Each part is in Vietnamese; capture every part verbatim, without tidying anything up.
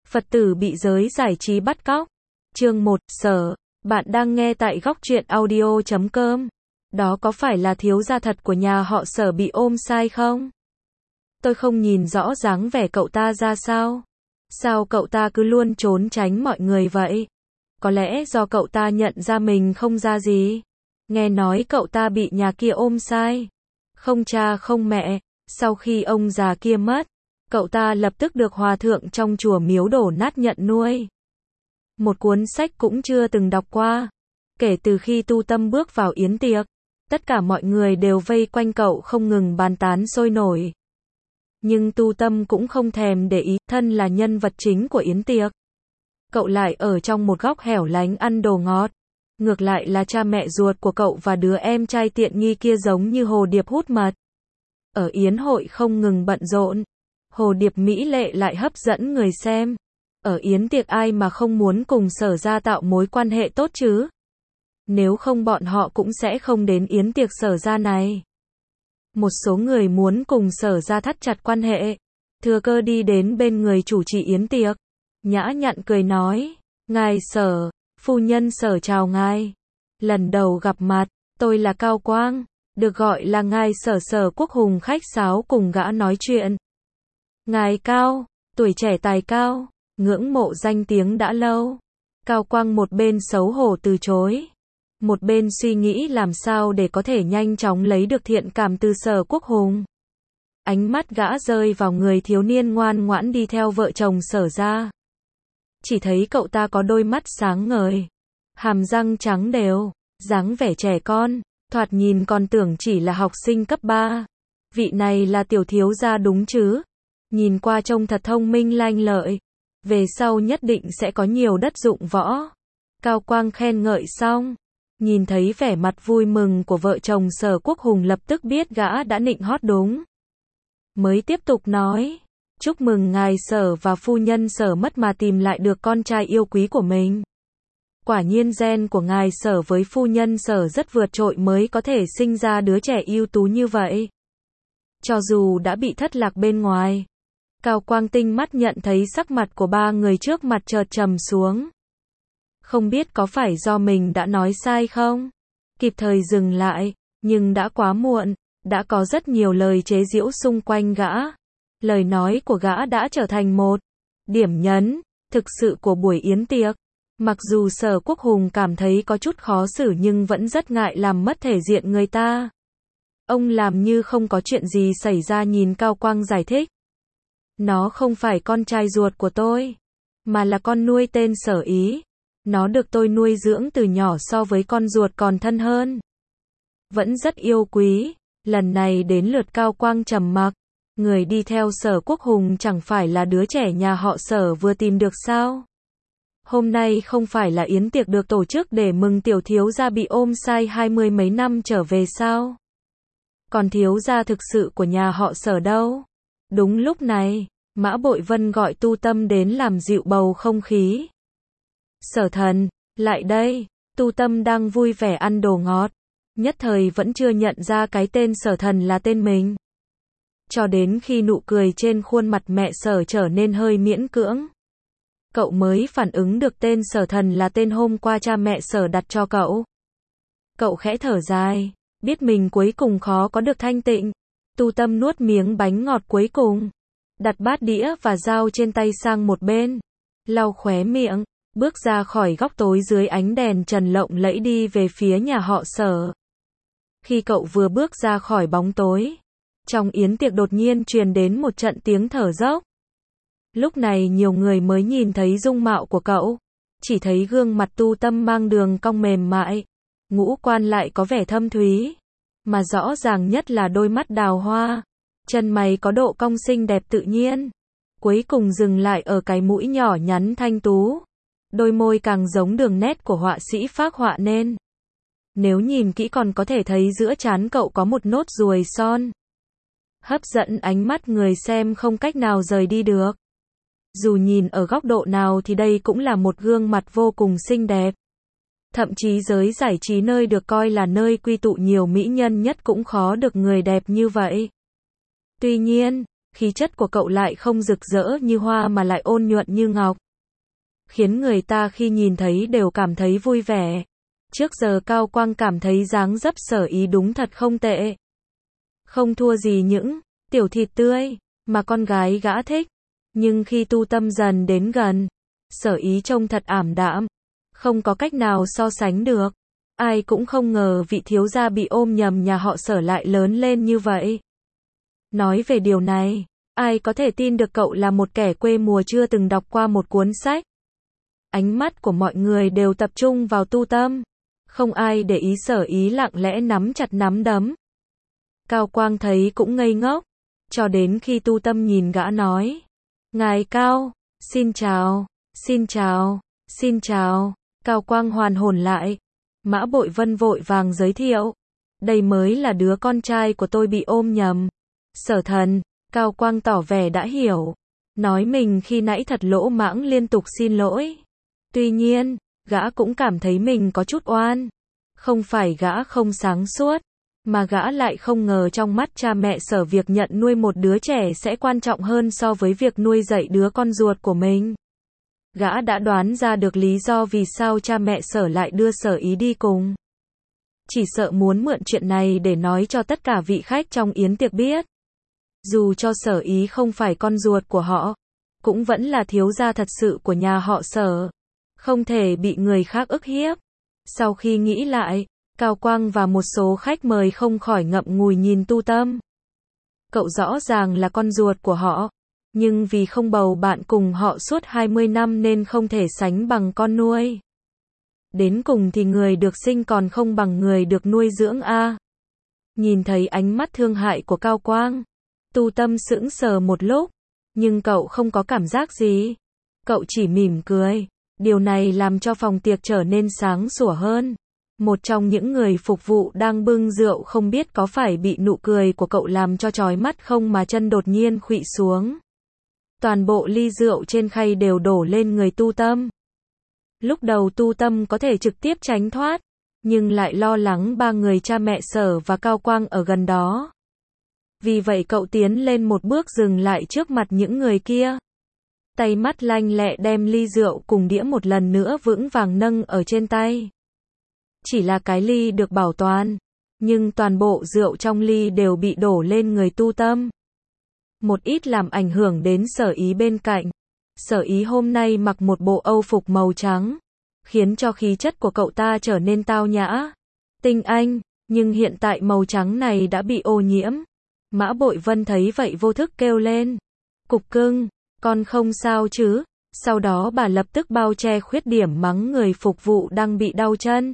Phật tử bị giới giải trí bắt cóc. Chương một, Sở. Bạn đang nghe tại góc truyện audio chấm com. Đó có phải là thiếu gia thật của nhà họ Sở bị ôm sai không? Tôi không nhìn rõ dáng vẻ cậu ta ra sao. Sao cậu ta cứ luôn trốn tránh mọi người vậy? Có lẽ do cậu ta nhận ra mình không ra gì. Nghe nói cậu ta bị nhà kia ôm sai. Không cha không mẹ, sau khi ông già kia mất, cậu ta lập tức được hòa thượng trong chùa miếu đổ nát nhận nuôi. Một cuốn sách cũng chưa từng đọc qua. Kể từ khi tu tâm bước vào yến tiệc, tất cả mọi người đều vây quanh cậu không ngừng bàn tán sôi nổi. Nhưng tu tâm cũng không thèm để ý, thân là nhân vật chính của yến tiệc. Cậu lại ở trong một góc hẻo lánh ăn đồ ngọt. Ngược lại là cha mẹ ruột của cậu và đứa em trai tiện nghi kia giống như hồ điệp hút mật. Ở yến hội không ngừng bận rộn. Hồ điệp mỹ lệ lại hấp dẫn người xem. Ở yến tiệc ai mà không muốn cùng Sở gia tạo mối quan hệ tốt chứ? Nếu không bọn họ cũng sẽ không đến yến tiệc Sở gia này. Một số người muốn cùng Sở gia thắt chặt quan hệ. Thừa cơ đi đến bên người chủ trì yến tiệc. Nhã nhặn cười nói, ngài Sở, phu nhân Sở chào ngài. Lần đầu gặp mặt, tôi là Cao Quang, được gọi là ngài Sở. Sở Quốc Hùng khách sáo cùng gã nói chuyện. Ngài Cao, tuổi trẻ tài cao, ngưỡng mộ danh tiếng đã lâu. Cao Quang một bên xấu hổ từ chối, một bên suy nghĩ làm sao để có thể nhanh chóng lấy được thiện cảm từ Sở Quốc Hùng. Ánh mắt gã rơi vào người thiếu niên ngoan ngoãn đi theo vợ chồng Sở gia. Chỉ thấy cậu ta có đôi mắt sáng ngời, hàm răng trắng đều, dáng vẻ trẻ con, thoạt nhìn còn tưởng chỉ là học sinh cấp ba. Vị này là tiểu thiếu gia đúng chứ? Nhìn qua trông thật thông minh lanh lợi, về sau nhất định sẽ có nhiều đất dụng võ. Cao Quang khen ngợi xong, nhìn thấy vẻ mặt vui mừng của vợ chồng Sở Quốc Hùng lập tức biết gã đã nịnh hót đúng. Mới tiếp tục nói, chúc mừng ngài Sở và phu nhân Sở mất mà tìm lại được con trai yêu quý của mình. Quả nhiên gen của ngài Sở với phu nhân Sở rất vượt trội mới có thể sinh ra đứa trẻ ưu tú như vậy. Cho dù đã bị thất lạc bên ngoài, Cao Quang tinh mắt nhận thấy sắc mặt của ba người trước mặt chợt trầm xuống. Không biết có phải do mình đã nói sai không? Kịp thời dừng lại, nhưng đã quá muộn, đã có rất nhiều lời chế giễu xung quanh gã. Lời nói của gã đã trở thành một điểm nhấn, thực sự của buổi yến tiệc. Mặc dù Sở Quốc Hùng cảm thấy có chút khó xử nhưng vẫn rất ngại làm mất thể diện người ta. Ông làm như không có chuyện gì xảy ra nhìn Cao Quang giải thích. Nó không phải con trai ruột của tôi, mà là con nuôi tên Sở Ý. Nó được tôi nuôi dưỡng từ nhỏ so với con ruột còn thân hơn. Vẫn rất yêu quý. Lần này đến lượt Cao Quang trầm mặc. Người đi theo Sở Quốc Hùng chẳng phải là đứa trẻ nhà họ Sở vừa tìm được sao? Hôm nay không phải là yến tiệc được tổ chức để mừng tiểu thiếu gia bị ôm sai hai mươi mấy năm trở về sao? Còn thiếu gia thực sự của nhà họ Sở đâu? Đúng lúc này, Mã Bội Vân gọi Tu Tâm đến làm dịu bầu không khí. Sở thần, lại đây. Tu Tâm đang vui vẻ ăn đồ ngọt, nhất thời vẫn chưa nhận ra cái tên Sở thần là tên mình. Cho đến khi nụ cười trên khuôn mặt mẹ Sở trở nên hơi miễn cưỡng, cậu mới phản ứng được tên Sở thần là tên hôm qua cha mẹ Sở đặt cho cậu. Cậu khẽ thở dài, biết mình cuối cùng khó có được thanh tịnh. Tu Tâm nuốt miếng bánh ngọt cuối cùng, đặt bát đĩa và dao trên tay sang một bên, lau khóe miệng, bước ra khỏi góc tối dưới ánh đèn trần lộng lẫy đi về phía nhà họ Sở. Khi cậu vừa bước ra khỏi bóng tối, trong yến tiệc đột nhiên truyền đến một trận tiếng thở dốc. Lúc này nhiều người mới nhìn thấy dung mạo của cậu, chỉ thấy gương mặt Tu Tâm mang đường cong mềm mại, ngũ quan lại có vẻ thâm thúy, mà rõ ràng nhất là đôi mắt đào hoa, chân mày có độ cong xinh đẹp tự nhiên, cuối cùng dừng lại ở cái mũi nhỏ nhắn thanh tú, đôi môi càng giống đường nét của họa sĩ phác họa nên. Nếu nhìn kỹ còn có thể thấy giữa trán cậu có một nốt ruồi son, hấp dẫn ánh mắt người xem không cách nào rời đi được. Dù nhìn ở góc độ nào thì đây cũng là một gương mặt vô cùng xinh đẹp. Thậm chí giới giải trí nơi được coi là nơi quy tụ nhiều mỹ nhân nhất cũng khó được người đẹp như vậy. Tuy nhiên, khí chất của cậu lại không rực rỡ như hoa mà lại ôn nhuận như ngọc, khiến người ta khi nhìn thấy đều cảm thấy vui vẻ. Trước giờ Cao Quang cảm thấy dáng dấp Sở Ý đúng thật không tệ. Không thua gì những tiểu thịt tươi mà con gái gã thích. Nhưng khi Tu Tâm dần đến gần, Sở Ý trông thật ảm đạm, không có cách nào so sánh được. Ai cũng không ngờ vị thiếu gia bị ôm nhầm nhà họ Sở lại lớn lên như vậy. Nói về điều này, ai có thể tin được cậu là một kẻ quê mùa chưa từng đọc qua một cuốn sách. Ánh mắt của mọi người đều tập trung vào Tu Tâm. Không ai để ý Sở Ý lặng lẽ nắm chặt nắm đấm. Cao Quang thấy cũng ngây ngốc, cho đến khi Tu Tâm nhìn gã nói: "Ngài Cao, xin chào, xin chào, xin chào." Cao Quang hoàn hồn lại. Mã Bội Vân vội vàng giới thiệu: "Đây mới là đứa con trai của tôi bị ôm nhầm." Sở Thần. Cao Quang tỏ vẻ đã hiểu, nói mình khi nãy thật lỗ mãng liên tục xin lỗi. Tuy nhiên, gã cũng cảm thấy mình có chút oan. Không phải gã không sáng suốt, mà gã lại không ngờ trong mắt cha mẹ Sở việc nhận nuôi một đứa trẻ sẽ quan trọng hơn so với việc nuôi dạy đứa con ruột của mình. Gã đã đoán ra được lý do vì sao cha mẹ Sở lại đưa Sở Ý đi cùng. Chỉ sợ muốn mượn chuyện này để nói cho tất cả vị khách trong yến tiệc biết. Dù cho Sở Ý không phải con ruột của họ, cũng vẫn là thiếu gia thật sự của nhà họ Sở, không thể bị người khác ức hiếp. Sau khi nghĩ lại, Cao Quang và một số khách mời không khỏi ngậm ngùi nhìn Tu Tâm. Cậu rõ ràng là con ruột của họ, nhưng vì không bầu bạn cùng họ suốt hai mươi năm nên không thể sánh bằng con nuôi. Đến cùng thì người được sinh còn không bằng người được nuôi dưỡng a. Nhìn thấy ánh mắt thương hại của Cao Quang, Tu Tâm sững sờ một lúc, nhưng cậu không có cảm giác gì. Cậu chỉ mỉm cười. Điều này làm cho phòng tiệc trở nên sáng sủa hơn. Một trong những người phục vụ đang bưng rượu không biết có phải bị nụ cười của cậu làm cho chói mắt không mà chân đột nhiên khuỵu xuống. Toàn bộ ly rượu trên khay đều đổ lên người Tu Tâm. Lúc đầu Tu Tâm có thể trực tiếp tránh thoát, nhưng lại lo lắng ba người cha mẹ Sở và Cao Quang ở gần đó. Vì vậy cậu tiến lên một bước dừng lại trước mặt những người kia. Tay mắt lanh lẹ đem ly rượu cùng đĩa một lần nữa vững vàng nâng ở trên tay. Chỉ là cái ly được bảo toàn, nhưng toàn bộ rượu trong ly đều bị đổ lên người Tu Tâm. Một ít làm ảnh hưởng đến Sở Ý bên cạnh. Sở Ý hôm nay mặc một bộ âu phục màu trắng, khiến cho khí chất của cậu ta trở nên tao nhã, tinh anh, nhưng hiện tại màu trắng này đã bị ô nhiễm. Mã Bội Vân thấy vậy vô thức kêu lên: "Cục cưng, con không sao chứ?" Sau đó bà lập tức bao che khuyết điểm mắng người phục vụ đang bị đau chân.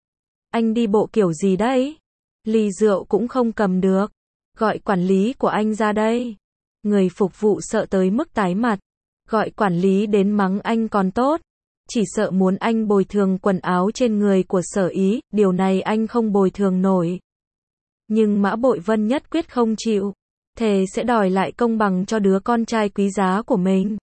"Anh đi bộ kiểu gì đấy? Ly rượu cũng không cầm được. Gọi quản lý của anh ra đây." Người phục vụ sợ tới mức tái mặt. Gọi quản lý đến mắng anh còn tốt. Chỉ sợ muốn anh bồi thường quần áo trên người của Sở Ý, điều này anh không bồi thường nổi. Nhưng Mã Bội Vân nhất quyết không chịu, thề sẽ đòi lại công bằng cho đứa con trai quý giá của mình.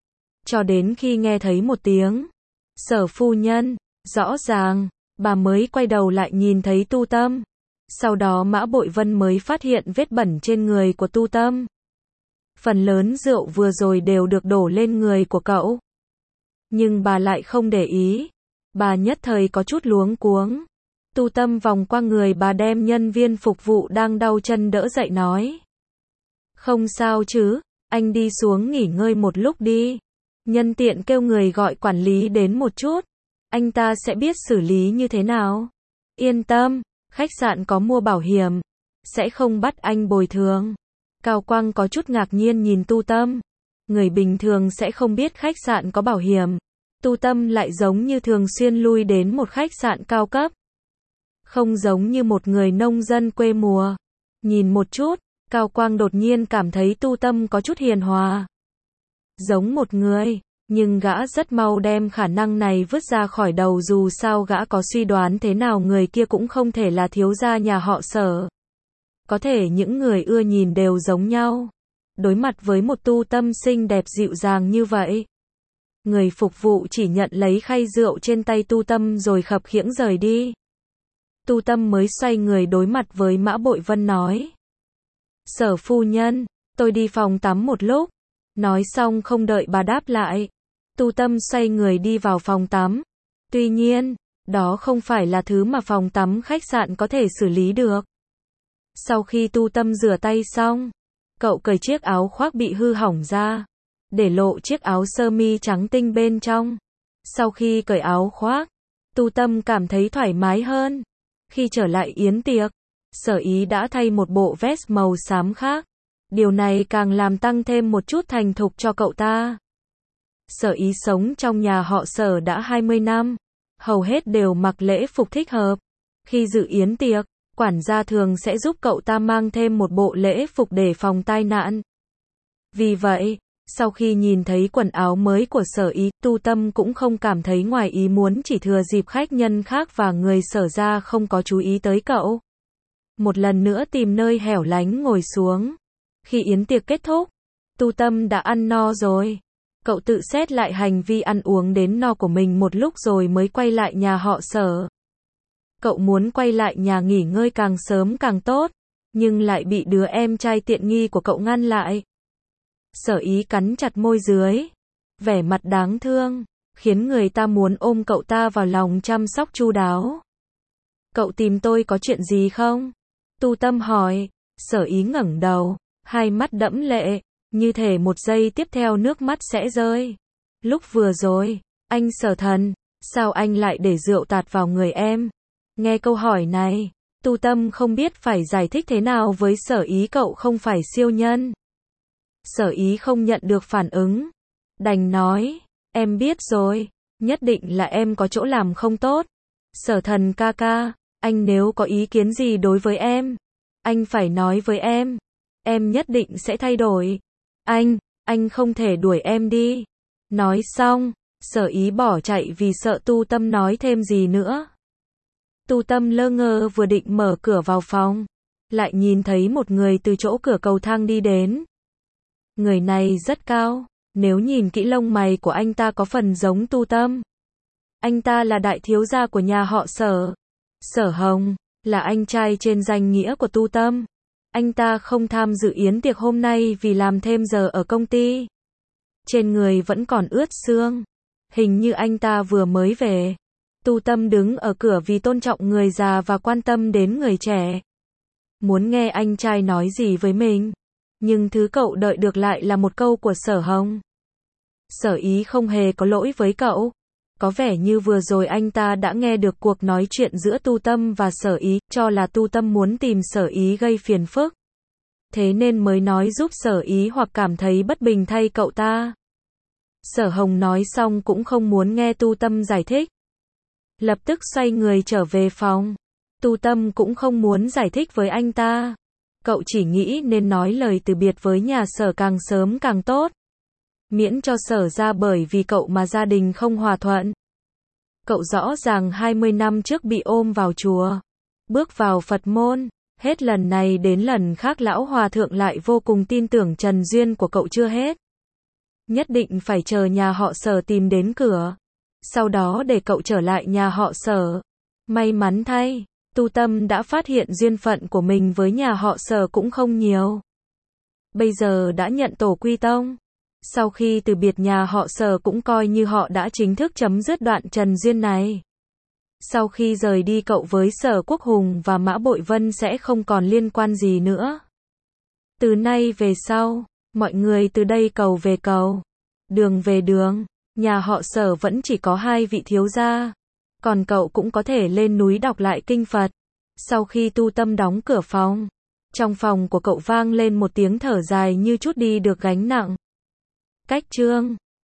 Cho đến khi nghe thấy một tiếng "Sở phu nhân", rõ ràng, bà mới quay đầu lại nhìn thấy Tu Tâm. Sau đó Mã Bội Vân mới phát hiện vết bẩn trên người của Tu Tâm. Phần lớn rượu vừa rồi đều được đổ lên người của cậu. Nhưng bà lại không để ý. Bà nhất thời có chút luống cuống. Tu Tâm vòng qua người bà đem nhân viên phục vụ đang đau chân đỡ dậy nói: "Không sao chứ, anh đi xuống nghỉ ngơi một lúc đi. Nhân tiện kêu người gọi quản lý đến một chút. Anh ta sẽ biết xử lý như thế nào. Yên tâm, khách sạn có mua bảo hiểm, sẽ không bắt anh bồi thường." Cao Quang có chút ngạc nhiên nhìn Tu Tâm. Người bình thường sẽ không biết khách sạn có bảo hiểm. Tu Tâm lại giống như thường xuyên lui đến một khách sạn cao cấp. Không giống như một người nông dân quê mùa. Nhìn một chút, Cao Quang đột nhiên cảm thấy Tu Tâm có chút hiền hòa. Giống một người, nhưng gã rất mau đem khả năng này vứt ra khỏi đầu, dù sao gã có suy đoán thế nào người kia cũng không thể là thiếu gia nhà họ Sở. Có thể những người ưa nhìn đều giống nhau. Đối mặt với một Tu Tâm xinh đẹp dịu dàng như vậy, người phục vụ chỉ nhận lấy khay rượu trên tay Tu Tâm rồi khập khiễng rời đi. Tu Tâm mới xoay người đối mặt với Mã Bội Vân nói: "Sở phu nhân, tôi đi phòng tắm một lúc. Nói xong không đợi bà đáp lại. Tu Tâm xoay người đi vào phòng tắm. Tuy nhiên, đó không phải là thứ mà phòng tắm khách sạn có thể xử lý được. Sau khi Tu Tâm rửa tay xong, cậu cởi chiếc áo khoác bị hư hỏng ra, để lộ chiếc áo sơ mi trắng tinh bên trong. Sau khi cởi áo khoác, Tu Tâm cảm thấy thoải mái hơn. Khi trở lại yến tiệc, Sở Ý đã thay một bộ vest màu xám khác. Điều này càng làm tăng thêm một chút thành thục cho cậu ta. Sở Ý sống trong nhà họ Sở đã hai mươi năm, hầu hết đều mặc lễ phục thích hợp. Khi dự yến tiệc, quản gia thường sẽ giúp cậu ta mang thêm một bộ lễ phục để phòng tai nạn. Vì vậy, sau khi nhìn thấy quần áo mới của Sở Ý, Tu Tâm cũng không cảm thấy ngoài ý muốn, chỉ thừa dịp khách nhân khác và người Sở ra không có chú ý tới cậu. Một lần nữa tìm nơi hẻo lánh ngồi xuống. Khi yến tiệc kết thúc, Tu Tâm đã ăn no rồi. Cậu tự xét lại hành vi ăn uống đến no của mình một lúc rồi mới quay lại nhà họ Sở. Cậu muốn quay lại nhà nghỉ ngơi càng sớm càng tốt, nhưng lại bị đứa em trai tiện nghi của cậu ngăn lại. Sở Ý cắn chặt môi dưới, vẻ mặt đáng thương, khiến người ta muốn ôm cậu ta vào lòng chăm sóc chu đáo. Cậu tìm tôi có chuyện gì không? Tu Tâm hỏi. Sở Ý ngẩng đầu, hai mắt đẫm lệ, như thể một giây tiếp theo nước mắt sẽ rơi. Lúc vừa rồi, anh Sở Thần, sao anh lại để rượu tạt vào người em? Nghe câu hỏi này, Tu Tâm không biết phải giải thích thế nào với Sở Ý, cậu không phải siêu nhân. Sở Ý không nhận được phản ứng, đành nói, em biết rồi, nhất định là em có chỗ làm không tốt. Sở Thần ca ca, anh nếu có ý kiến gì đối với em, anh phải nói với em, em nhất định sẽ thay đổi. Anh, anh không thể đuổi em đi. Nói xong, Sở Ý bỏ chạy vì sợ Tu Tâm nói thêm gì nữa. Tu Tâm lơ ngơ vừa định mở cửa vào phòng, lại nhìn thấy một người từ chỗ cửa cầu thang đi đến. Người này rất cao, nếu nhìn kỹ lông mày của anh ta có phần giống Tu Tâm. Anh ta là đại thiếu gia của nhà họ Sở. Sở Hồng, là anh trai trên danh nghĩa của Tu Tâm. Anh ta không tham dự yến tiệc hôm nay vì làm thêm giờ ở công ty. Trên người vẫn còn ướt sương. Hình như anh ta vừa mới về. Tu Tâm đứng ở cửa vì tôn trọng người già và quan tâm đến người trẻ. Muốn nghe anh trai nói gì với mình. Nhưng thứ cậu đợi được lại là một câu của Sở Hồng. Sở Ý không hề có lỗi với cậu. Có vẻ như vừa rồi anh ta đã nghe được cuộc nói chuyện giữa Tu Tâm và Sở Ý, cho là Tu Tâm muốn tìm Sở Ý gây phiền phức. Thế nên mới nói giúp Sở Ý hoặc cảm thấy bất bình thay cậu ta. Sở Hồng nói xong cũng không muốn nghe Tu Tâm giải thích. Lập tức xoay người trở về phòng. Tu Tâm cũng không muốn giải thích với anh ta. Cậu chỉ nghĩ nên nói lời từ biệt với nhà Sở càng sớm càng tốt. Miễn cho Sở ra bởi vì cậu mà gia đình không hòa thuận. Cậu rõ ràng hai mươi năm trước bị ôm vào chùa, bước vào Phật môn, hết lần này đến lần khác lão hòa thượng lại vô cùng tin tưởng trần duyên của cậu chưa hết. Nhất định phải chờ nhà họ Sở tìm đến cửa, sau đó để cậu trở lại nhà họ Sở. May mắn thay, Tu Tâm đã phát hiện duyên phận của mình với nhà họ Sở cũng không nhiều. Bây giờ đã nhận tổ quy tông. Sau khi từ biệt nhà họ Sở cũng coi như họ đã chính thức chấm dứt đoạn trần duyên này. Sau khi rời đi cậu với Sở Quốc Hùng và Mã Bội Vân sẽ không còn liên quan gì nữa. Từ nay về sau, mọi người từ đây cầu về cầu, đường về đường, nhà họ Sở vẫn chỉ có hai vị thiếu gia. Còn cậu cũng có thể lên núi đọc lại kinh Phật. Sau khi Tu Tâm đóng cửa phòng, trong phòng của cậu vang lên một tiếng thở dài như trút đi được gánh nặng. Cách chương